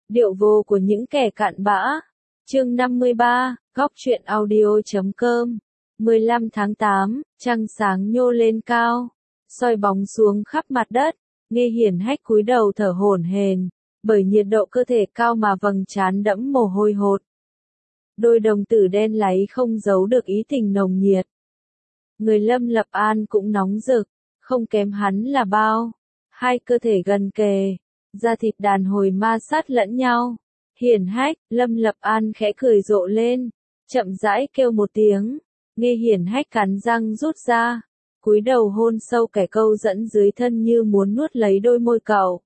Điệu vô của những kẻ cặn bã. Chương 53, Góc truyện audio.com. 15 tháng 8, trăng sáng nhô lên cao, soi bóng xuống khắp mặt đất. Nghe Hiển Hách cúi đầu thở hổn hển, bởi nhiệt độ cơ thể cao mà vầng trán đẫm mồ hôi hột. Đôi đồng tử đen láy không giấu được ý tình nồng nhiệt. Người Lâm Lập An cũng nóng rực, không kém hắn là bao. Hai cơ thể gần kề, da thịt đàn hồi ma sát lẫn nhau. Hiển Hách, Lâm Lập An khẽ cười rộ lên, chậm rãi kêu một tiếng. Nghe Hiển Hách cắn răng rút ra, cúi đầu hôn sâu kẻ câu dẫn dưới thân như muốn nuốt lấy đôi môi cậu.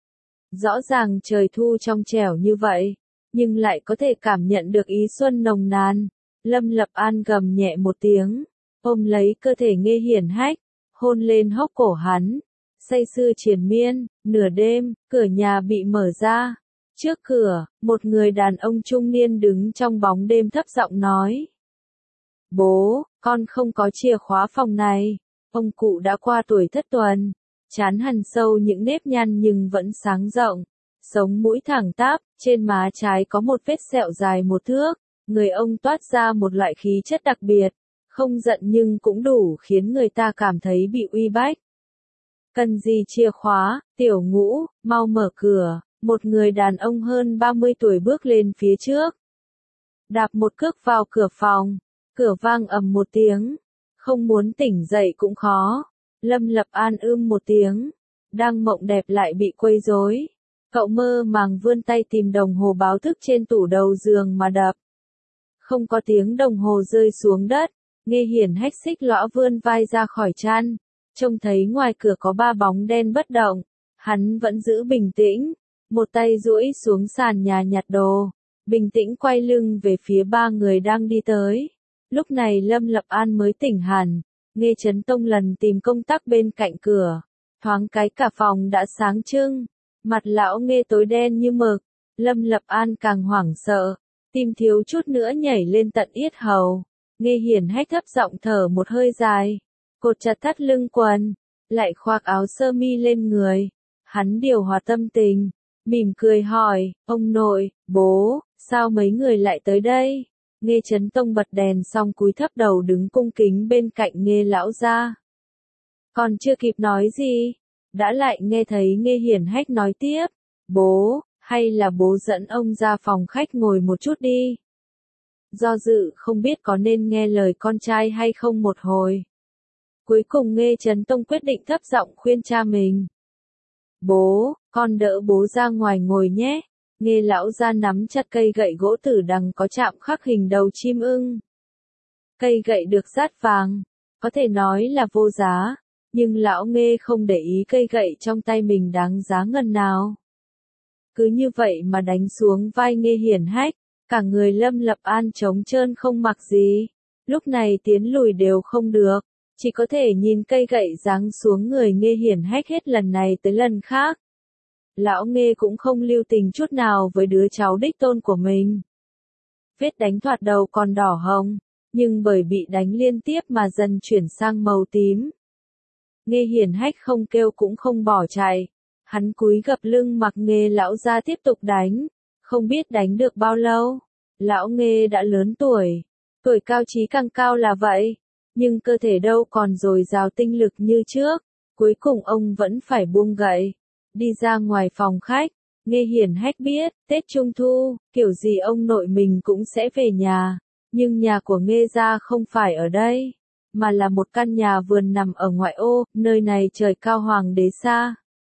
Rõ ràng trời thu trong trẻo như vậy, nhưng lại có thể cảm nhận được ý xuân nồng nàn. Lâm Lập An gầm nhẹ một tiếng, ôm lấy cơ thể Nghe Hiển Hách, hôn lên hốc cổ hắn. Say sưa triền miên. Nửa đêm, cửa nhà bị mở ra. Trước cửa, một người đàn ông trung niên đứng trong bóng đêm thấp giọng nói: "Bố, con không có chìa khóa phòng này." Ông cụ đã qua tuổi thất tuần, trán hằn sâu những nếp nhăn nhưng vẫn sáng rộng, sống mũi thẳng tắp, trên má trái có một vết sẹo dài một thước. Người ông toát ra một loại khí chất đặc biệt, không giận nhưng cũng đủ khiến người ta cảm thấy bị uy bách. "Cần gì chìa khóa, Tiểu Ngũ, mau mở cửa." Một người đàn ông hơn 30 tuổi bước lên phía trước, đạp một cước vào cửa phòng, cửa vang ầm một tiếng, không muốn tỉnh dậy cũng khó. Lâm Lập An một tiếng, đang mộng đẹp lại bị quấy rối. Cậu mơ màng vươn tay tìm đồng hồ báo thức trên tủ đầu giường mà đập. Không có tiếng đồng hồ rơi xuống đất. Nghe Hiển Hách xích lõa vươn vai ra khỏi chăn, trông thấy ngoài cửa có ba bóng đen bất động. Hắn vẫn giữ bình tĩnh, một tay duỗi xuống sàn nhà nhặt đồ, bình tĩnh quay lưng về phía ba người đang đi tới. Lúc này Lâm Lập An mới tỉnh hẳn. Nghe Chấn Tông lần tìm công tắc bên cạnh cửa, thoáng cái cả phòng đã sáng trưng. Mặt lão Nghe tối đen như mực. Lâm Lập An càng hoảng sợ, tim thiếu chút nữa nhảy lên tận yết hầu. Nghe Hiển Hách thấp giọng thở một hơi dài, cột chặt thắt lưng quần, lại khoác áo sơ mi lên người. Hắn điều hòa tâm tình, mỉm cười hỏi: "Ông nội, bố, sao mấy người lại tới đây?" Nghe Chấn Tông bật đèn xong cúi thấp đầu đứng cung kính bên cạnh Nghe lão gia. Còn chưa kịp nói gì, đã lại nghe thấy Nghe Hiển Hách nói tiếp: "Bố, hay là bố dẫn ông ra phòng khách ngồi một chút đi." Do dự không biết có nên nghe lời con trai hay không một hồi. Cuối cùng Nghe Chấn Tông quyết định thấp giọng khuyên cha mình: "Bố, con đỡ bố ra ngoài ngồi nhé." Nghe lão gia nắm chặt cây gậy gỗ tử đằng có chạm khắc hình đầu chim ưng. Cây gậy được dát vàng, có thể nói là vô giá, nhưng lão Nghe không để ý cây gậy trong tay mình đáng giá ngần nào. Cứ như vậy mà đánh xuống vai Nghe Hiển Hách, cả người Lâm Lập An trống trơn không mặc gì. Lúc này tiến lùi đều không được, chỉ có thể nhìn cây gậy giáng xuống người Nghe Hiển Hách hết lần này tới lần khác. Lão Nghe cũng không lưu tình chút nào với đứa cháu đích tôn của mình. Vết đánh thoạt đầu còn đỏ hồng, nhưng bởi bị đánh liên tiếp mà dần chuyển sang màu tím. Nghe Hiển Hách không kêu cũng không bỏ chạy. Hắn cúi gập lưng mặc Nghe lão gia tiếp tục đánh. Không biết đánh được bao lâu. Lão Nghe đã lớn tuổi. Tuổi cao trí càng cao là vậy. Nhưng cơ thể đâu còn dồi dào tinh lực như trước. Cuối cùng ông vẫn phải buông gậy, đi ra ngoài phòng khách. Nghe Hiển Hách biết, Tết Trung Thu, kiểu gì ông nội mình cũng sẽ về nhà. Nhưng nhà của Nghe gia không phải ở đây, mà là một căn nhà vườn nằm ở ngoại ô, nơi này trời cao hoàng đế xa.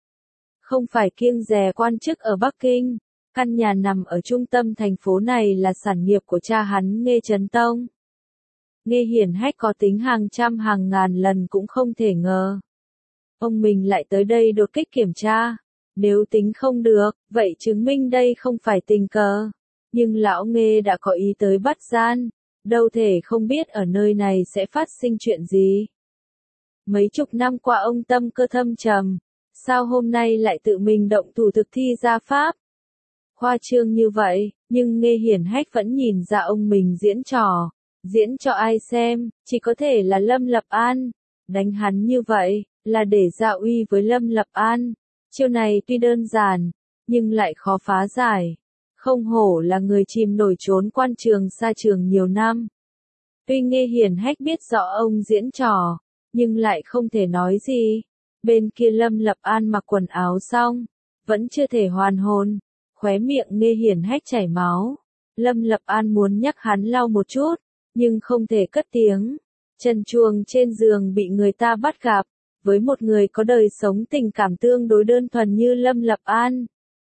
Không phải kiêng dè quan chức ở Bắc Kinh, căn nhà nằm ở trung tâm thành phố này là sản nghiệp của cha hắn Nghe Chấn Tông. Nghe Hiển Hách có tính hàng trăm hàng ngàn lần cũng không thể ngờ ông mình lại tới đây đột kích kiểm tra. Nếu tính không được, vậy chứng minh đây không phải tình cờ. Nhưng lão Nghe đã có ý tới bắt gian, đâu thể không biết ở nơi này sẽ phát sinh chuyện gì. Mấy chục năm qua ông tâm cơ thâm trầm, sao hôm nay lại tự mình động thủ thực thi gia pháp? Khoa trương như vậy, nhưng Nghe Hiển Hách vẫn nhìn ra ông mình diễn trò. Diễn cho ai xem, chỉ có thể là Lâm Lập An. Đánh hắn như vậy, là để ra uy với Lâm Lập An. Chiêu này tuy đơn giản, nhưng lại khó phá giải. Không hổ là người chìm nổi trốn quan trường xa trường nhiều năm. Tuy Nghê Hiển Hách biết rõ ông diễn trò, nhưng lại không thể nói gì. Bên kia Lâm Lập An mặc quần áo xong, vẫn chưa thể hoàn hồn, khóe miệng Nghê Hiển Hách chảy máu. Lâm Lập An muốn nhắc hắn lau một chút, nhưng không thể cất tiếng. Trần truồng trên giường bị người ta bắt gặp, với một người có đời sống tình cảm tương đối đơn thuần như Lâm Lập An.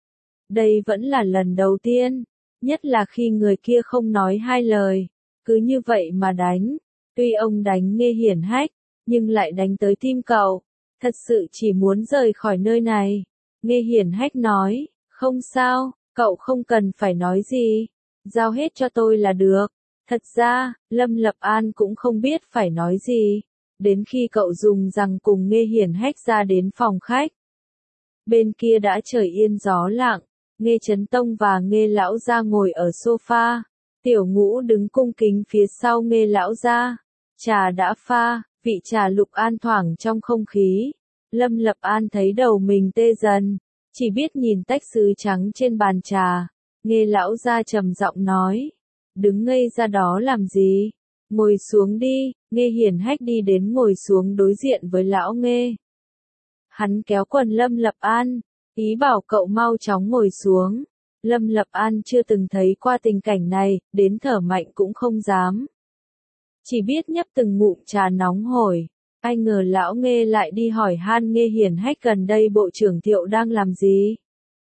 Đây vẫn là lần đầu tiên, nhất là khi người kia không nói hai lời, cứ như vậy mà đánh. Tuy ông đánh Nghê Hiển Hách, nhưng lại đánh tới tim cậu, thật sự chỉ muốn rời khỏi nơi này. Nghê Hiển Hách nói, không sao, cậu không cần phải nói gì, giao hết cho tôi là được. Thật ra, Lâm Lập An cũng không biết phải nói gì, đến khi cậu dùng rằng cùng Nghê Hiển Hách ra đến phòng khách. Bên kia đã trời yên gió lặng, Nghê Chấn Tông và Nghê Lão Gia ngồi ở sofa, Tiểu Ngũ đứng cung kính phía sau Nghê Lão Gia. Trà đã pha, vị trà lục an thoảng trong không khí. Lâm Lập An thấy đầu mình tê dần, chỉ biết nhìn tách sứ trắng trên bàn trà. Nghê Lão Gia trầm giọng nói, đứng ngây ra đó làm gì? Ngồi xuống đi. Nghê Hiển Hách đi đến ngồi xuống đối diện với lão Nghê. Hắn kéo quần Lâm Lập An, ý bảo cậu mau chóng ngồi xuống. Lâm Lập An chưa từng thấy qua tình cảnh này, đến thở mạnh cũng không dám. Chỉ biết nhấp từng ngụm trà nóng hổi. Ai ngờ lão Nghê lại đi hỏi han Nghê Hiển Hách gần đây Bộ trưởng Thiệu đang làm gì?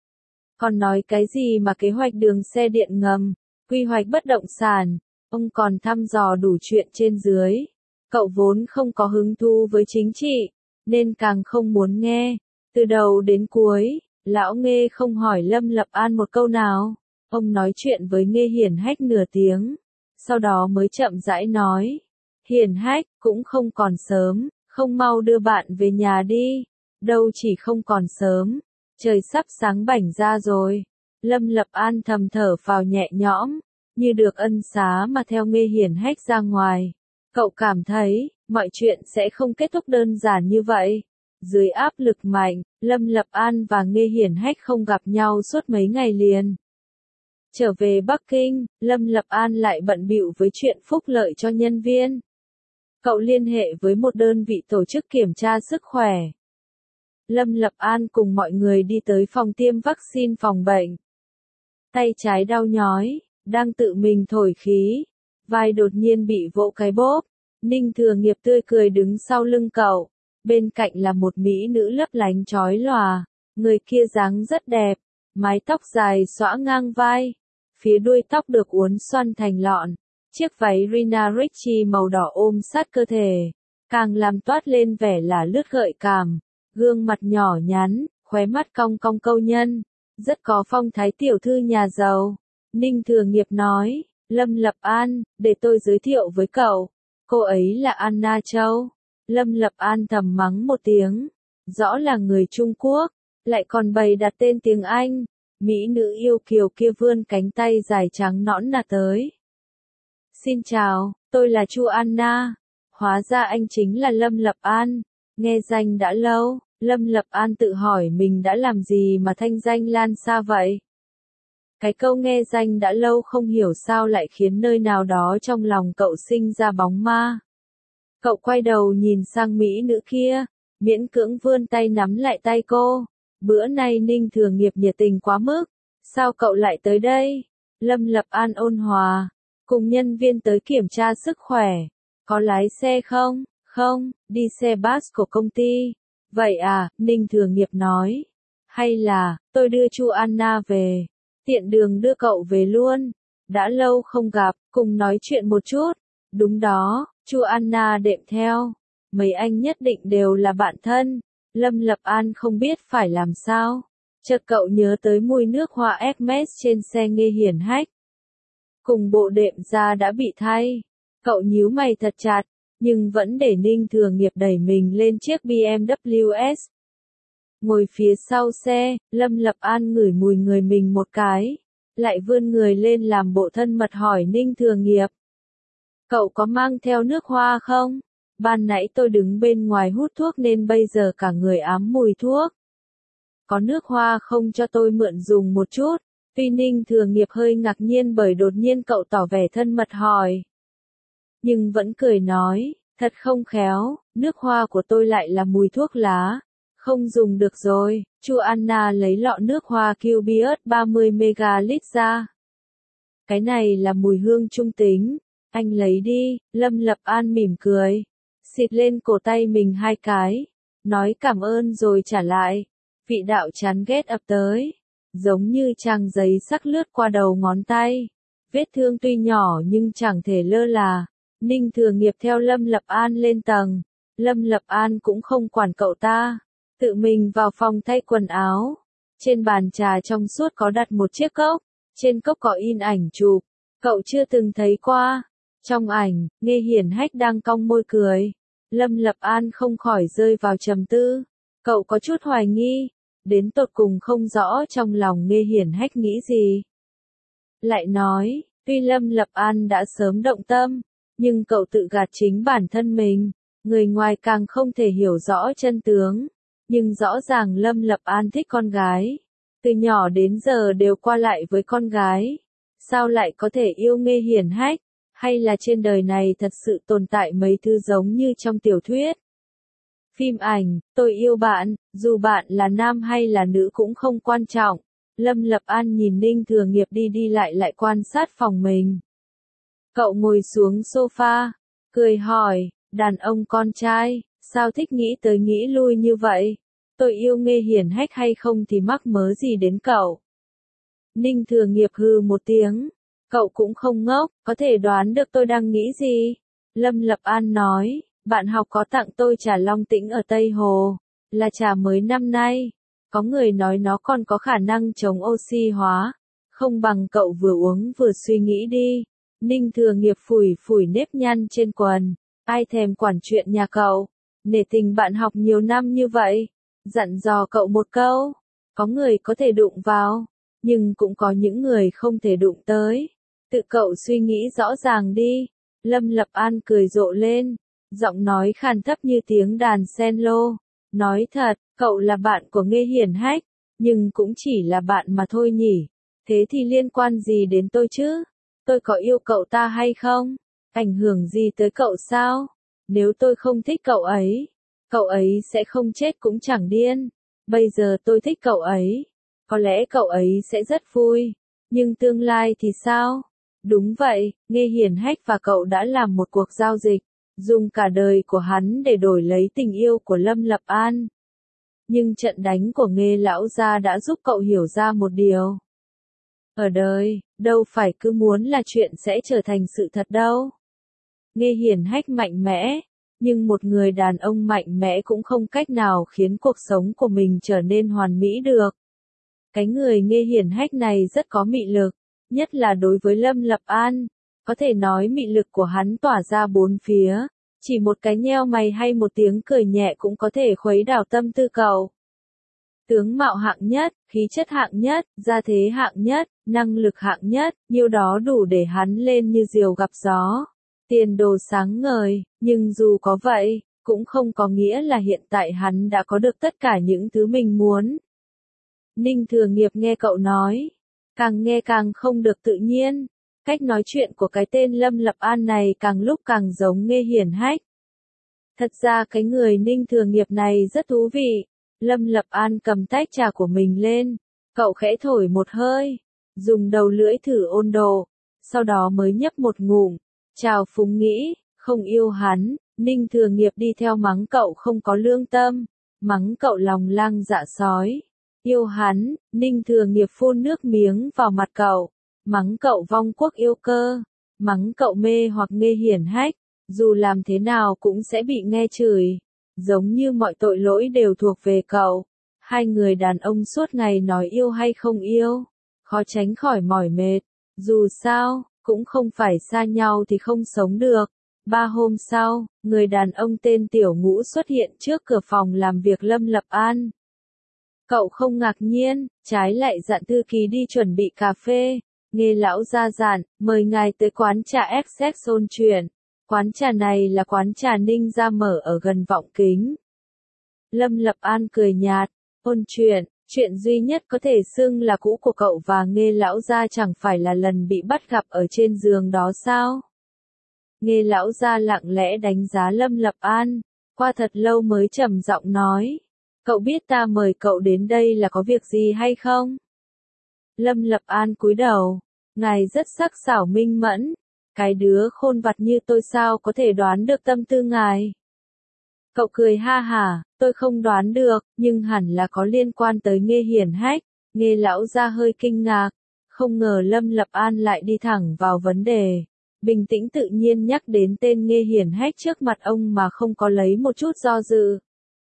Còn nói cái gì mà kế hoạch đường xe điện ngầm, quy hoạch bất động sản, ông còn thăm dò đủ chuyện trên dưới. Cậu vốn không có hứng thú với chính trị, nên càng không muốn nghe. Từ đầu đến cuối, lão Nghê không hỏi Lâm Lập An một câu nào. Ông nói chuyện với Nghê Hiển Hách nửa tiếng, sau đó mới chậm rãi nói. Hiển Hách, cũng không còn sớm, không mau đưa bạn về nhà đi. Đâu chỉ không còn sớm, trời sắp sáng bảnh ra rồi. Lâm Lập An thầm thở phào nhẹ nhõm, như được ân xá mà theo Nghê Hiển Hách ra ngoài. Cậu cảm thấy, mọi chuyện sẽ không kết thúc đơn giản như vậy. Dưới áp lực mạnh, Lâm Lập An và Nghê Hiển Hách không gặp nhau suốt mấy ngày liền. Trở về Bắc Kinh, Lâm Lập An lại bận bịu với chuyện phúc lợi cho nhân viên. Cậu liên hệ với một đơn vị tổ chức kiểm tra sức khỏe. Lâm Lập An cùng mọi người đi tới phòng tiêm vaccine phòng bệnh. Tay trái đau nhói, đang tự mình thổi khí, vai đột nhiên bị vỗ cái bóp. Ninh Thừa Nghiệp tươi cười đứng sau lưng cậu, bên cạnh là một mỹ nữ lấp lánh chói lòa, người kia dáng rất đẹp, mái tóc dài xõa ngang vai, phía đuôi tóc được uốn xoăn thành lọn, chiếc váy Rina Ricci màu đỏ ôm sát cơ thể, càng làm toát lên vẻ là lướt gợi cảm, gương mặt nhỏ nhắn, khóe mắt cong cong câu nhân, rất có phong thái tiểu thư nhà giàu. Ninh Thừa Nghiệp nói, Lâm Lập An, để tôi giới thiệu với cậu, cô ấy là Anna Châu. Lâm Lập An thầm mắng một tiếng, rõ là người Trung Quốc, lại còn bày đặt tên tiếng Anh. Mỹ nữ yêu kiều kia vươn cánh tay dài trắng nõn nà tới. Xin chào, tôi là Chu Anna. Hóa ra anh chính là Lâm Lập An. Nghe danh đã lâu, Lâm Lập An tự hỏi mình đã làm gì mà thanh danh lan xa vậy. Cái câu nghe danh đã lâu không hiểu sao lại khiến nơi nào đó trong lòng cậu sinh ra bóng ma. Cậu quay đầu nhìn sang mỹ nữ kia, miễn cưỡng vươn tay nắm lại tay cô. Bữa nay Ninh Thừa Nghiệp nhiệt tình quá mức, sao cậu lại tới đây? Lâm Lập An ôn hòa, cùng nhân viên tới kiểm tra sức khỏe. Có lái xe không? Không, đi xe bus của công ty. Vậy à, Ninh Thừa Nghiệp nói. Hay là, tôi đưa Chu Anna về, tiện đường đưa cậu về luôn. Đã lâu không gặp, cùng nói chuyện một chút. Đúng đó, Chu Anna đệm theo. Mấy anh nhất định đều là bạn thân. Lâm Lập An không biết phải làm sao. Chợt cậu nhớ tới mùi nước hoa Hermes trên xe Nghê Hiển Hách. Cùng bộ đệm da đã bị thay. Cậu nhíu mày thật chặt, nhưng vẫn để Ninh Thừa Nghiệp đẩy mình lên chiếc BMW S. Ngồi phía sau xe, Lâm Lập An ngửi mùi người mình một cái, lại vươn người lên làm bộ thân mật hỏi Ninh Thừa Nghiệp. Cậu có mang theo nước hoa không? Ban nãy tôi đứng bên ngoài hút thuốc nên bây giờ cả người ám mùi thuốc. Có nước hoa không cho tôi mượn dùng một chút? Tuy Ninh Thừa Nghiệp hơi ngạc nhiên bởi đột nhiên cậu tỏ vẻ thân mật hỏi. Nhưng vẫn cười nói, thật không khéo, nước hoa của tôi lại là mùi thuốc lá. Không dùng được rồi, Chu Anna lấy lọ nước hoa Cubius 30ml ra. Cái này là mùi hương trung tính, anh lấy đi, Lâm Lập An mỉm cười. Xịt lên cổ tay mình 2 cái, nói cảm ơn rồi trả lại. Vị đạo chán ghét ập tới, giống như trang giấy sắc lướt qua đầu ngón tay. Vết thương tuy nhỏ nhưng chẳng thể lơ là. Ninh Thừa Nghiệp theo Lâm Lập An lên tầng. Lâm Lập An cũng không quản cậu ta, tự mình vào phòng thay quần áo. Trên bàn trà trong suốt có đặt một chiếc cốc, trên cốc có in ảnh chụp. Cậu chưa từng thấy qua. Trong ảnh, Nghê Hiển Hách đang cong môi cười. Lâm Lập An không khỏi rơi vào trầm tư. Cậu có chút hoài nghi, đến tột cùng không rõ trong lòng Nghê Hiển Hách nghĩ gì. Lại nói, tuy Lâm Lập An đã sớm động tâm, nhưng cậu tự gạt chính bản thân mình. Người ngoài càng không thể hiểu rõ chân tướng. Nhưng rõ ràng Lâm Lập An thích con gái. Từ nhỏ đến giờ đều qua lại với con gái. Sao lại có thể yêu Nghê Hiển Hách? Hay là trên đời này thật sự tồn tại mấy thứ giống như trong tiểu thuyết? Phim ảnh, tôi yêu bạn, dù bạn là nam hay là nữ cũng không quan trọng. Lâm Lập An nhìn Ninh Thừa Nghiệp đi đi lại quan sát phòng mình. Cậu ngồi xuống sofa, cười hỏi, đàn ông con trai, sao thích nghĩ tới nghĩ lui như vậy? Tôi yêu Nghê Hiển Hách hay không thì mắc mớ gì đến cậu? Ninh Thừa Nghiệp hừ một tiếng. Cậu cũng không ngốc, có thể đoán được tôi đang nghĩ gì. Lâm Lập An nói, bạn học có tặng tôi trà Long Tĩnh ở Tây Hồ, là trà mới năm nay. Có người nói nó còn có khả năng chống oxy hóa. Không bằng cậu vừa uống vừa suy nghĩ đi. Ninh Thừa Nghiệp phủi phủi nếp nhăn trên quần. Ai thèm quản chuyện nhà cậu. Nể tình bạn học nhiều năm như vậy. Dặn dò cậu một câu. Có người có thể đụng vào, nhưng cũng có những người không thể đụng tới. Tự cậu suy nghĩ rõ ràng đi. Lâm Lập An cười rộ lên. Giọng nói khàn thấp như tiếng đàn cello. Nói thật, cậu là bạn của Nghê Hiển Hách. Nhưng cũng chỉ là bạn mà thôi nhỉ. Thế thì liên quan gì đến tôi chứ? Tôi có yêu cậu ta hay không? Ảnh hưởng gì tới cậu sao? Nếu tôi không thích cậu ấy sẽ không chết cũng chẳng điên. Bây giờ tôi thích cậu ấy. Có lẽ cậu ấy sẽ rất vui. Nhưng tương lai thì sao? Đúng vậy, Nghê Hiển Hách và cậu đã làm một cuộc giao dịch. Dùng cả đời của hắn để đổi lấy tình yêu của Lâm Lập An. Nhưng trận đánh của Nghê lão gia đã giúp cậu hiểu ra một điều. Ở đời, đâu phải cứ muốn là chuyện sẽ trở thành sự thật đâu. Nghê Hiển Hách mạnh mẽ, nhưng một người đàn ông mạnh mẽ cũng không cách nào khiến cuộc sống của mình trở nên hoàn mỹ được. Cái người Nghê Hiển Hách này rất có mị lực, nhất là đối với Lâm Lập An. Có thể nói mị lực của hắn tỏa ra bốn phía, chỉ một cái nheo mày hay một tiếng cười nhẹ cũng có thể khuấy đảo tâm tư cậu. Tướng mạo hạng nhất, khí chất hạng nhất, gia thế hạng nhất, năng lực hạng nhất, nhiêu đó đủ để hắn lên như diều gặp gió. Tiền đồ sáng ngời, nhưng dù có vậy, cũng không có nghĩa là hiện tại hắn đã có được tất cả những thứ mình muốn. Ninh Thừa Nghiệp nghe cậu nói, càng nghe càng không được tự nhiên. Cách nói chuyện của cái tên Lâm Lập An này càng lúc càng giống Nghê Hiển Hách. Thật ra cái người Ninh Thừa Nghiệp này rất thú vị. Lâm Lập An cầm tách trà của mình lên, cậu khẽ thổi một hơi, dùng đầu lưỡi thử ôn độ, sau đó mới nhấp một ngụm. Chào phúng nghĩ, không yêu hắn. Ninh Thừa Nghiệp đi theo mắng cậu không có lương tâm, mắng cậu lòng lang dạ sói. Yêu hắn, Ninh Thừa Nghiệp phun nước miếng vào mặt cậu, mắng cậu vong quốc yêu cơ, mắng cậu mê hoặc Nghê Hiển Hách, dù làm thế nào cũng sẽ bị nghe chửi, giống như mọi tội lỗi đều thuộc về cậu. Hai người đàn ông suốt ngày nói yêu hay không yêu, khó tránh khỏi mỏi mệt, dù sao, cũng không phải xa nhau thì không sống được. 3 hôm sau, người đàn ông tên Tiểu Ngũ xuất hiện trước cửa phòng làm việc Lâm Lập An. Cậu không ngạc nhiên, trái lại dặn thư ký đi chuẩn bị cà phê. Nghê lão gia dặn, mời ngài tới quán trà XX ôn chuyện. Quán trà này là quán trà Ninh gia mở ở gần Vọng Kính. Lâm Lập An cười nhạt, ôn chuyện, Chuyện duy nhất có thể xưng là cũ của cậu và Nghê lão gia chẳng phải là lần bị bắt gặp ở trên giường đó sao? Nghê lão gia lặng lẽ đánh giá Lâm Lập An, qua thật lâu mới trầm giọng nói. Cậu biết ta mời cậu đến đây là có việc gì hay không? Lâm Lập An cúi đầu, ngài rất sắc sảo minh mẫn, cái đứa khôn vặt như tôi sao có thể đoán được tâm tư ngài? Cậu cười ha hả, tôi không đoán được, nhưng hẳn là có liên quan tới Nghê Hiển Hách. Nghê lão gia hơi kinh ngạc, không ngờ Lâm Lập An lại đi thẳng vào vấn đề. Bình tĩnh tự nhiên nhắc đến tên Nghê Hiển Hách trước mặt ông mà không có lấy một chút do dự.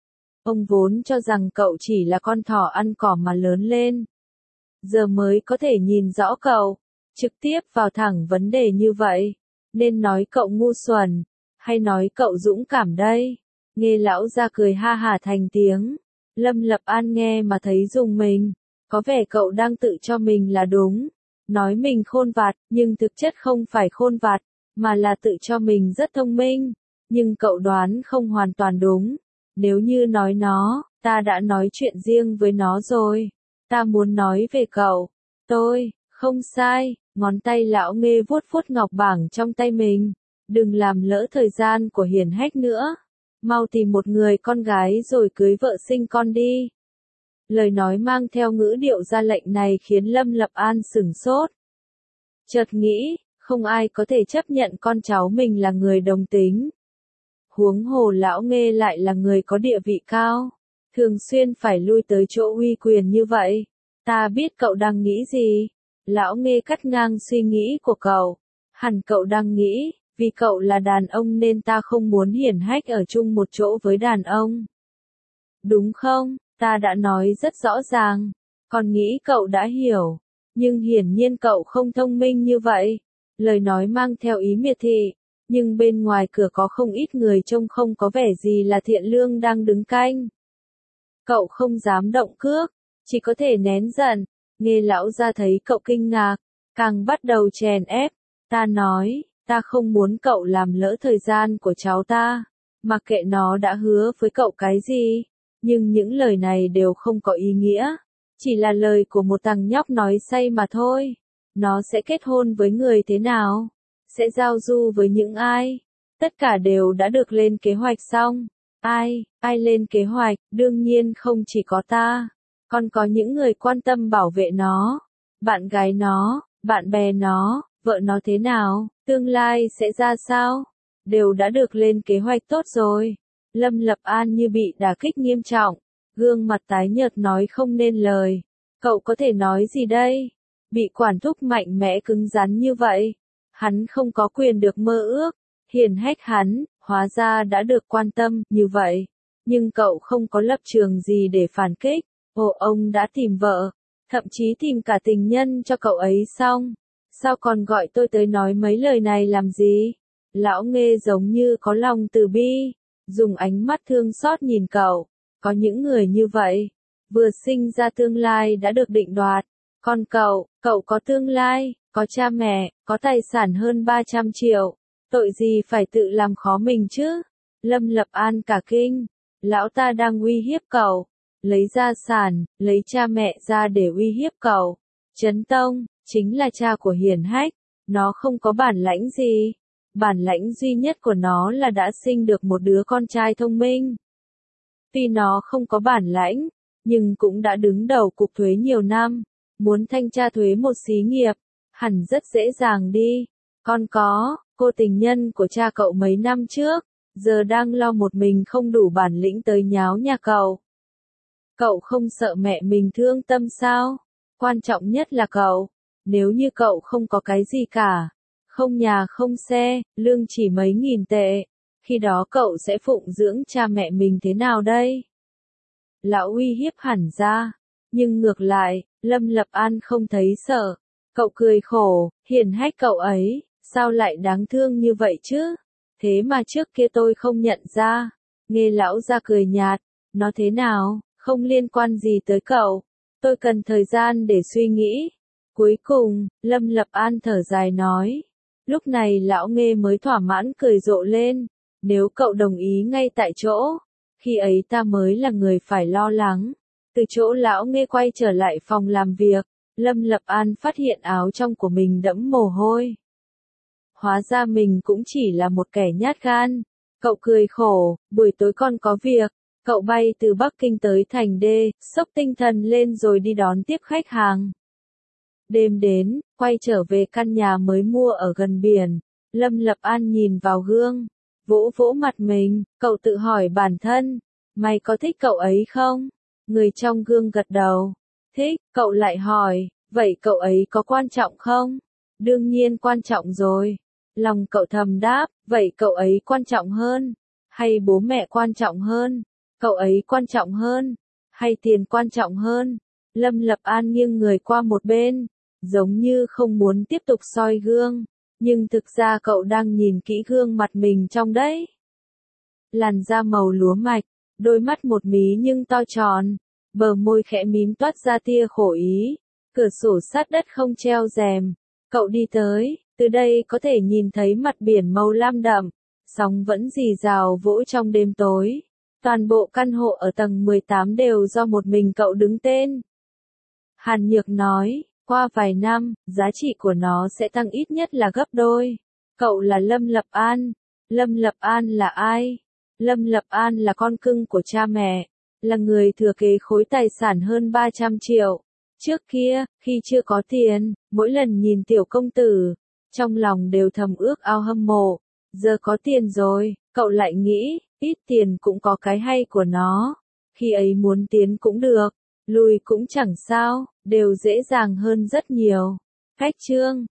Ông vốn cho rằng cậu chỉ là con thỏ ăn cỏ mà lớn lên. Giờ mới có thể nhìn rõ cậu, trực tiếp vào thẳng vấn đề như vậy. Nên nói cậu ngu xuẩn, hay nói cậu dũng cảm đây? Nghê lão gia cười ha hả thành tiếng. Lâm Lập An nghe mà thấy rùng mình. Có vẻ cậu đang tự cho mình là đúng. Nói mình khôn vặt, nhưng thực chất không phải khôn vặt, mà là tự cho mình rất thông minh. Nhưng cậu đoán không hoàn toàn đúng. Nếu như nói nó, ta đã nói chuyện riêng với nó rồi. Ta muốn nói về cậu. Tôi, không sai, ngón tay lão Nghê vuốt vuốt ngọc bảng trong tay mình. Đừng làm lỡ thời gian của Hiển Hách nữa. Mau tìm một người con gái rồi cưới vợ sinh con đi. Lời nói mang theo ngữ điệu ra lệnh này khiến Lâm Lập An sửng sốt. Chợt nghĩ, không ai có thể chấp nhận con cháu mình là người đồng tính. Huống hồ lão Nghê lại là người có địa vị cao, thường xuyên phải lui tới chỗ uy quyền như vậy. Ta biết cậu đang nghĩ gì. Lão Nghê cắt ngang suy nghĩ của cậu. Hẳn cậu đang nghĩ, vì cậu là đàn ông nên ta không muốn Hiển Hách ở chung một chỗ với đàn ông. Đúng không? Ta đã nói rất rõ ràng. Còn nghĩ cậu đã hiểu. Nhưng hiển nhiên cậu không thông minh như vậy. Lời nói mang theo ý miệt thị. Nhưng bên ngoài cửa có không ít người trông không có vẻ gì là thiện lương đang đứng canh. Cậu không dám động cước. Chỉ có thể nén giận. Nghê lão gia thấy cậu kinh ngạc. Càng bắt đầu chèn ép. Ta nói, ta không muốn cậu làm lỡ thời gian của cháu ta. Mặc kệ nó đã hứa với cậu cái gì. Nhưng những lời này đều không có ý nghĩa. Chỉ là lời của một thằng nhóc nói say mà thôi. Nó sẽ kết hôn với người thế nào? Sẽ giao du với những ai? Tất cả đều đã được lên kế hoạch xong. Ai lên kế hoạch? Đương nhiên không chỉ có ta. Còn có những người quan tâm bảo vệ nó. Bạn gái nó, bạn bè nó, vợ nó thế nào? Tương lai sẽ ra sao? Đều đã được lên kế hoạch tốt rồi. Lâm Lập An như bị đả kích nghiêm trọng. Gương mặt tái nhợt nói không nên lời. Cậu có thể nói gì đây? Bị quản thúc mạnh mẽ cứng rắn như vậy. Hắn không có quyền được mơ ước. Hiển Hách hắn, hóa ra đã được quan tâm như vậy. Nhưng cậu không có lập trường gì để phản kích. Ồ, ông đã tìm vợ. Thậm chí tìm cả tình nhân cho cậu ấy xong. Sao còn gọi tôi tới nói mấy lời này làm gì? Lão Nghê giống như có lòng từ bi. Dùng ánh mắt thương xót nhìn cậu. Có những người như vậy. Vừa sinh ra tương lai đã được định đoạt. Còn cậu có tương lai, có cha mẹ, có tài sản hơn 300 triệu. Tội gì phải tự làm khó mình chứ? Lâm Lập An cả kinh. Lão ta đang uy hiếp cậu. Lấy gia sản, lấy cha mẹ ra để uy hiếp cậu. Trấn Tông, chính là cha của Hiển Hách. Nó không có bản lãnh gì. Bản lãnh duy nhất của nó là đã sinh được một đứa con trai thông minh. Tuy nó không có bản lãnh, nhưng cũng đã đứng đầu cục thuế nhiều năm. Muốn thanh tra thuế một xí nghiệp, hẳn rất dễ dàng đi. Còn có, cô tình nhân của cha cậu mấy năm trước, giờ đang lo một mình không đủ bản lĩnh tới nháo nhà cậu. Cậu không sợ mẹ mình thương tâm sao? Quan trọng nhất là cậu. Nếu như cậu không có cái gì cả, không nhà không xe, lương chỉ mấy nghìn tệ, khi đó cậu sẽ phụng dưỡng cha mẹ mình thế nào đây? Lão uy hiếp hẳn ra. Nhưng ngược lại, Lâm Lập An không thấy sợ. Cậu cười khổ, Hiển Hách cậu ấy, sao lại đáng thương như vậy chứ? Thế mà trước kia tôi không nhận ra. Nghe lão ra cười nhạt, nó thế nào, không liên quan gì tới cậu. Tôi cần thời gian để suy nghĩ. Cuối cùng, Lâm Lập An thở dài nói. Lúc này lão Nghê mới thỏa mãn cười rộ lên. Nếu cậu đồng ý ngay tại chỗ, khi ấy ta mới là người phải lo lắng. Từ chỗ lão nghe quay trở lại phòng làm việc, Lâm Lập An phát hiện áo trong của mình đẫm mồ hôi. Hóa ra mình cũng chỉ là một kẻ nhát gan. Cậu cười khổ, buổi tối con có việc. Cậu bay từ Bắc Kinh tới thành D, xốc tinh thần lên rồi đi đón tiếp khách hàng. Đêm đến, quay trở về căn nhà mới mua ở gần biển. Lâm Lập An nhìn vào gương, vỗ vỗ mặt mình, cậu tự hỏi bản thân, mày có thích cậu ấy không? Người trong gương gật đầu. Thích, cậu lại hỏi, vậy cậu ấy có quan trọng không? Đương nhiên quan trọng rồi. Lòng cậu thầm đáp, vậy cậu ấy quan trọng hơn? Hay bố mẹ quan trọng hơn? Cậu ấy quan trọng hơn? Hay tiền quan trọng hơn? Lâm Lập An nghiêng người qua một bên, giống như không muốn tiếp tục soi gương. Nhưng thực ra cậu đang nhìn kỹ gương mặt mình trong đấy. Làn da màu lúa mạch, đôi mắt một mí nhưng to tròn, bờ môi khẽ mím toát ra tia khổ ý. Cửa sổ sát đất không treo rèm. Cậu đi tới, từ đây có thể nhìn thấy mặt biển màu lam đậm, sóng vẫn rì rào vỗ trong đêm tối. Toàn bộ căn hộ ở tầng 18 đều do một mình cậu đứng tên. Hàn Nhược nói, qua vài năm, giá trị của nó sẽ tăng ít nhất là gấp đôi. Cậu là Lâm Lập An. Lâm Lập An là ai? Lâm Lập An là con cưng của cha mẹ, là người thừa kế khối tài sản hơn 300 triệu. Trước kia, khi chưa có tiền, mỗi lần nhìn tiểu công tử, trong lòng đều thầm ước ao hâm mộ. Giờ có tiền rồi, cậu lại nghĩ, ít tiền cũng có cái hay của nó. Khi ấy muốn tiến cũng được, lùi cũng chẳng sao, đều dễ dàng hơn rất nhiều. Khách chương